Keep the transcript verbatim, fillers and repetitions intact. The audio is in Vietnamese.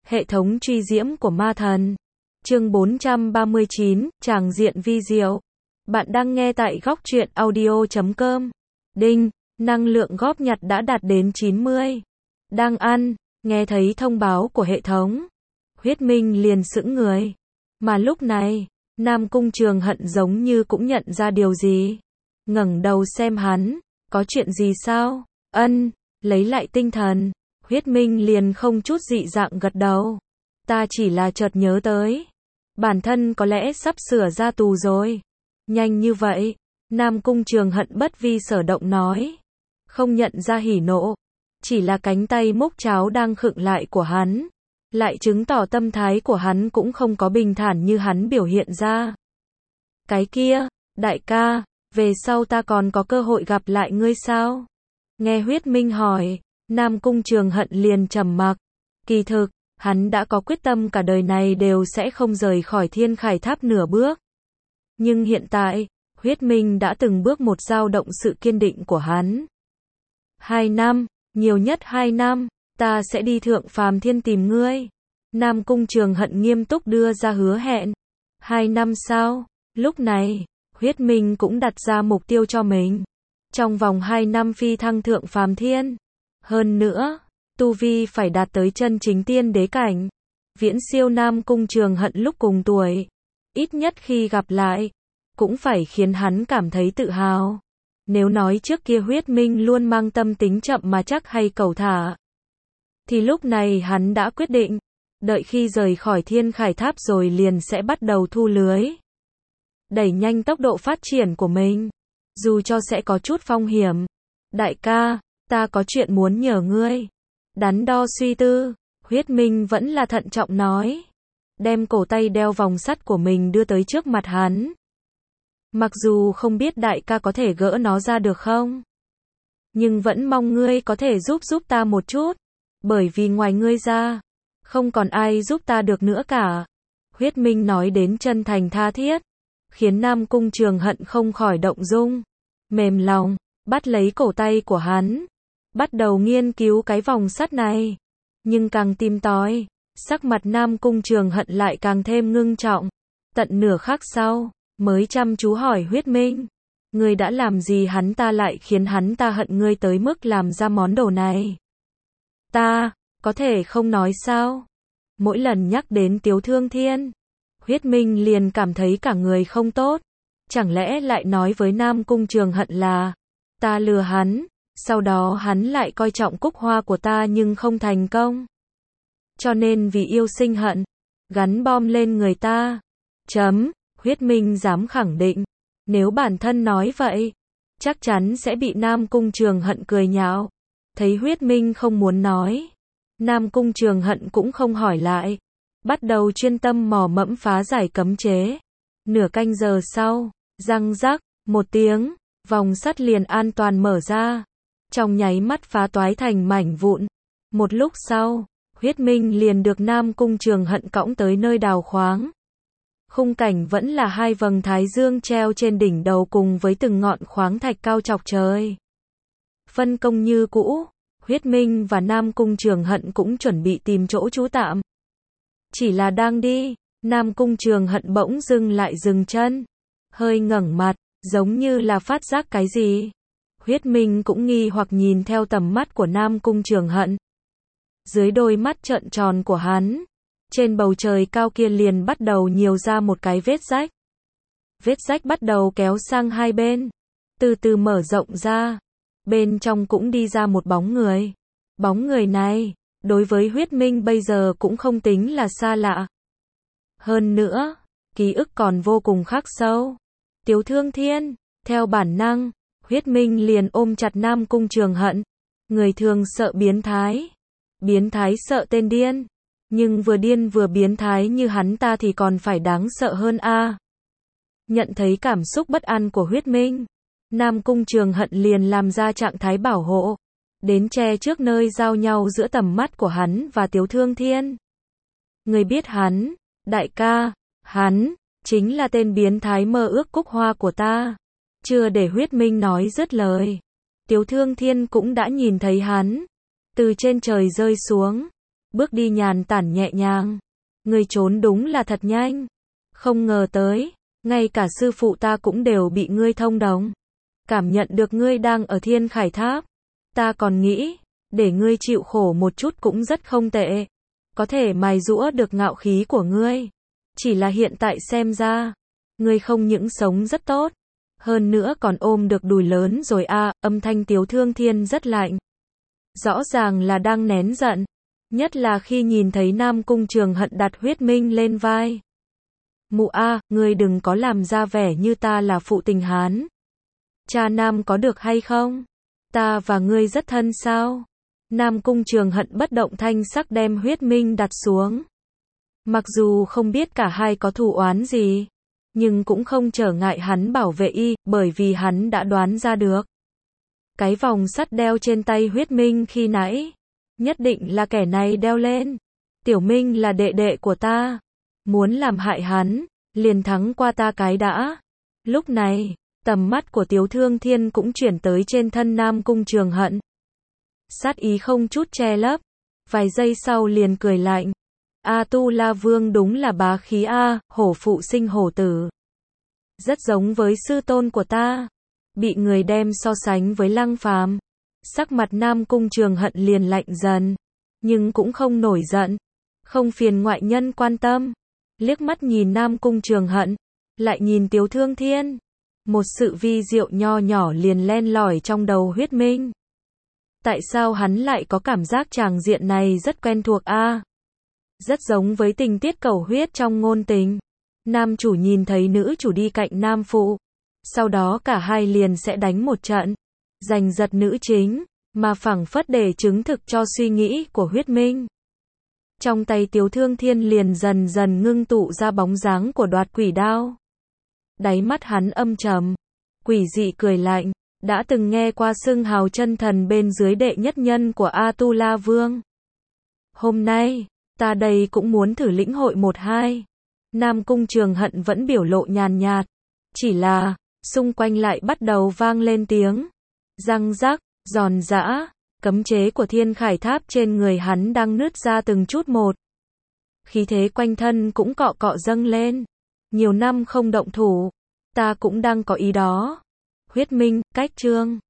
Hệ thống truy diễm của ma thần. Chương bốn trăm ba mươi chín, tràng diện vi diệu. Bạn đang nghe tại góc truyện audio chấm com. Đinh, năng lượng góp nhặt đã đạt đến chín mươi. Đang ăn, nghe thấy thông báo của hệ thống. Huyết Minh liền sững người. Mà lúc này, Nam Cung Trường Hận giống như cũng nhận ra điều gì. Ngẩng đầu xem hắn, có chuyện gì sao? Ân, lấy lại tinh thần. Huyết Minh liền không chút dị dạng gật đầu. Ta chỉ là chợt nhớ tới. Bản thân có lẽ sắp sửa ra tù rồi. Nhanh như vậy. Nam Cung Trường Hận bất vi sở động nói. Không nhận ra hỉ nộ. Chỉ là cánh tay múc cháo đang khựng lại của hắn. Lại chứng tỏ tâm thái của hắn cũng không có bình thản như hắn biểu hiện ra. Cái kia, đại ca, về sau ta còn có cơ hội gặp lại ngươi sao? Nghe Huyết Minh hỏi, Nam Cung Trường Hận liền trầm mặc. Kỳ thực, hắn đã có quyết tâm cả đời này đều sẽ không rời khỏi Thiên Khải Tháp nửa bước. Nhưng hiện tại, Huyết Minh đã từng bước một dao động sự kiên định của hắn. Hai năm, nhiều nhất hai năm, ta sẽ đi Thượng Phàm Thiên tìm ngươi. Nam Cung Trường Hận nghiêm túc đưa ra hứa hẹn. Hai năm sau, lúc này, Huyết Minh cũng đặt ra mục tiêu cho mình. Trong vòng hai năm phi thăng Thượng Phàm Thiên. Hơn nữa, tu vi phải đạt tới chân chính tiên đế cảnh. Viễn siêu Nam Cung Trường Hận lúc cùng tuổi. Ít nhất khi gặp lại, cũng phải khiến hắn cảm thấy tự hào. Nếu nói trước kia Huyết Minh luôn mang tâm tính chậm mà chắc hay cẩu thả, thì lúc này hắn đã quyết định, đợi khi rời khỏi Thiên Khải Tháp rồi liền sẽ bắt đầu thu lưới. Đẩy nhanh tốc độ phát triển của mình, dù cho sẽ có chút phong hiểm. Đại ca, ta có chuyện muốn nhờ ngươi. Đắn đo suy tư, Huyết Minh vẫn là thận trọng nói. Đem cổ tay đeo vòng sắt của mình đưa tới trước mặt hắn. Mặc dù không biết đại ca có thể gỡ nó ra được không, nhưng vẫn mong ngươi có thể giúp giúp ta một chút. Bởi vì ngoài ngươi ra, không còn ai giúp ta được nữa cả. Huyết Minh nói đến chân thành tha thiết, khiến Nam Cung Trường Hận không khỏi động dung. Mềm lòng, bắt lấy cổ tay của hắn. Bắt đầu nghiên cứu cái vòng sắt này. Nhưng càng tìm tòi, sắc mặt Nam Cung Trường Hận lại càng thêm ngưng trọng. Tận nửa khắc sau, mới chăm chú hỏi Huyết Minh. Ngươi đã làm gì hắn ta lại khiến hắn ta hận ngươi tới mức làm ra món đồ này? Ta, có thể không nói sao? Mỗi lần nhắc đến Tiếu Thương Thiên, Huyết Minh liền cảm thấy cả người không tốt. Chẳng lẽ lại nói với Nam Cung Trường Hận là ta lừa hắn, sau đó hắn lại coi trọng cúc hoa của ta nhưng không thành công. Cho nên vì yêu sinh hận, gắn bom lên người ta. Chấm, Huyết Minh dám khẳng định, nếu bản thân nói vậy, chắc chắn sẽ bị Nam Cung Trường Hận cười nhạo. Thấy Huyết Minh không muốn nói, Nam Cung Trường Hận cũng không hỏi lại, bắt đầu chuyên tâm mò mẫm phá giải cấm chế. Nửa canh giờ sau, răng rắc, một tiếng, vòng sắt liền an toàn mở ra, trong nháy mắt phá toái thành mảnh vụn. Một lúc sau, Huyết Minh liền được Nam Cung Trường Hận cõng tới nơi đào khoáng. Khung cảnh vẫn là hai vầng thái dương treo trên đỉnh đầu cùng với từng ngọn khoáng thạch cao chọc trời. Phân công như cũ, Huyết Minh và Nam Cung Trường Hận cũng chuẩn bị tìm chỗ trú tạm. Chỉ là đang đi, Nam Cung Trường Hận bỗng dưng lại dừng chân, hơi ngẩng mặt, giống như là phát giác cái gì. Huyết Minh cũng nghi hoặc nhìn theo tầm mắt của Nam Cung Trường Hận. Dưới đôi mắt trợn tròn của hắn, trên bầu trời cao kia liền bắt đầu nhiều ra một cái vết rách. Vết rách bắt đầu kéo sang hai bên, từ từ mở rộng ra. Bên trong cũng đi ra một bóng người. Bóng người này, đối với Huyết Minh bây giờ cũng không tính là xa lạ. Hơn nữa, ký ức còn vô cùng khắc sâu. Tiếu Thương Thiên, theo bản năng, Huyết Minh liền ôm chặt Nam Cung Trường Hận. Người thường sợ biến thái, biến thái sợ tên điên. Nhưng vừa điên vừa biến thái như hắn ta thì còn phải đáng sợ hơn a. Nhận thấy cảm xúc bất an của Huyết Minh, Nam Cung Trường Hận liền làm ra trạng thái bảo hộ, đến che trước nơi giao nhau giữa tầm mắt của hắn và Tiếu Thương Thiên. Người biết hắn, đại ca, hắn, chính là tên biến thái mơ ước cúc hoa của ta. Chưa để Huyết Minh nói dứt lời, Tiếu Thương Thiên cũng đã nhìn thấy hắn, từ trên trời rơi xuống. bước đi nhàn tản nhẹ nhàng. Ngươi trốn đúng là thật nhanh. Không ngờ tới, ngay cả sư phụ ta cũng đều bị ngươi thông đồng. Cảm nhận được ngươi đang ở Thiên Khải Tháp. Ta còn nghĩ, để ngươi chịu khổ một chút cũng rất không tệ. Có thể mài giũa được ngạo khí của ngươi. Chỉ là hiện tại xem ra, ngươi không những sống rất tốt, hơn nữa còn ôm được đùi lớn rồi a. À, âm thanh Tiếu Thương Thiên rất lạnh. Rõ ràng là đang nén giận, nhất là khi nhìn thấy Nam Cung Trường Hận đặt huyết minh lên vai. Mụ a, à, ngươi đừng có làm ra vẻ như ta là phụ tình Hán. Cha Nam có được hay không? Ta và ngươi rất thân sao? Nam Cung Trường Hận bất động thanh sắc đem huyết minh đặt xuống. Mặc dù không biết cả hai có thù oán gì, nhưng cũng không trở ngại hắn bảo vệ y, bởi vì hắn đã đoán ra được. Cái vòng sắt đeo trên tay huyết minh khi nãy, nhất định là kẻ này đeo lên. Tiểu Minh là đệ đệ của ta, muốn làm hại hắn, liền thắng qua ta cái đã. Lúc này, tầm mắt của Tiếu Thương Thiên cũng chuyển tới trên thân Nam Cung Trường Hận. Sát ý không chút che lấp, vài giây sau liền cười lạnh. A Tu La Vương đúng là bá khí a, hổ phụ sinh hổ tử. Rất giống với sư tôn của ta. Bị người đem so sánh với Lăng Phàm. Sắc mặt Nam Cung Trường Hận liền lạnh dần, nhưng cũng không nổi giận, không phiền ngoại nhân quan tâm. Liếc mắt nhìn Nam Cung Trường Hận, lại nhìn Tiếu Thương Thiên. Một sự vi diệu nho nhỏ liền len lỏi trong đầu huyết minh. Tại sao hắn lại có cảm giác tràng diện này rất quen thuộc a? À? Rất giống với tình tiết cầu huyết trong ngôn tình. Nam chủ nhìn thấy nữ chủ đi cạnh nam phụ, sau đó cả hai liền sẽ đánh một trận, giành giật nữ chính, mà phảng phất để chứng thực cho suy nghĩ của huyết minh. Trong tay Tiếu Thương Thiên liền dần dần ngưng tụ ra bóng dáng của Đoạt Quỷ Đao. Đáy mắt hắn âm trầm, quỷ dị cười lạnh, đã từng nghe qua xưng hào chân thần bên dưới đệ nhất nhân của A Tu La Vương. Hôm nay, ta đây cũng muốn thử lĩnh hội một hai. Nam Cung Trường Hận vẫn biểu lộ nhàn nhạt, chỉ là, xung quanh lại bắt đầu vang lên tiếng răng rắc, giòn giã, cấm chế của Thiên Khải Tháp trên người hắn đang nứt ra từng chút một. Khí thế quanh thân cũng cọ cọ dâng lên. Nhiều năm không động thủ, ta cũng đang có ý đó. Huyết minh, cách chương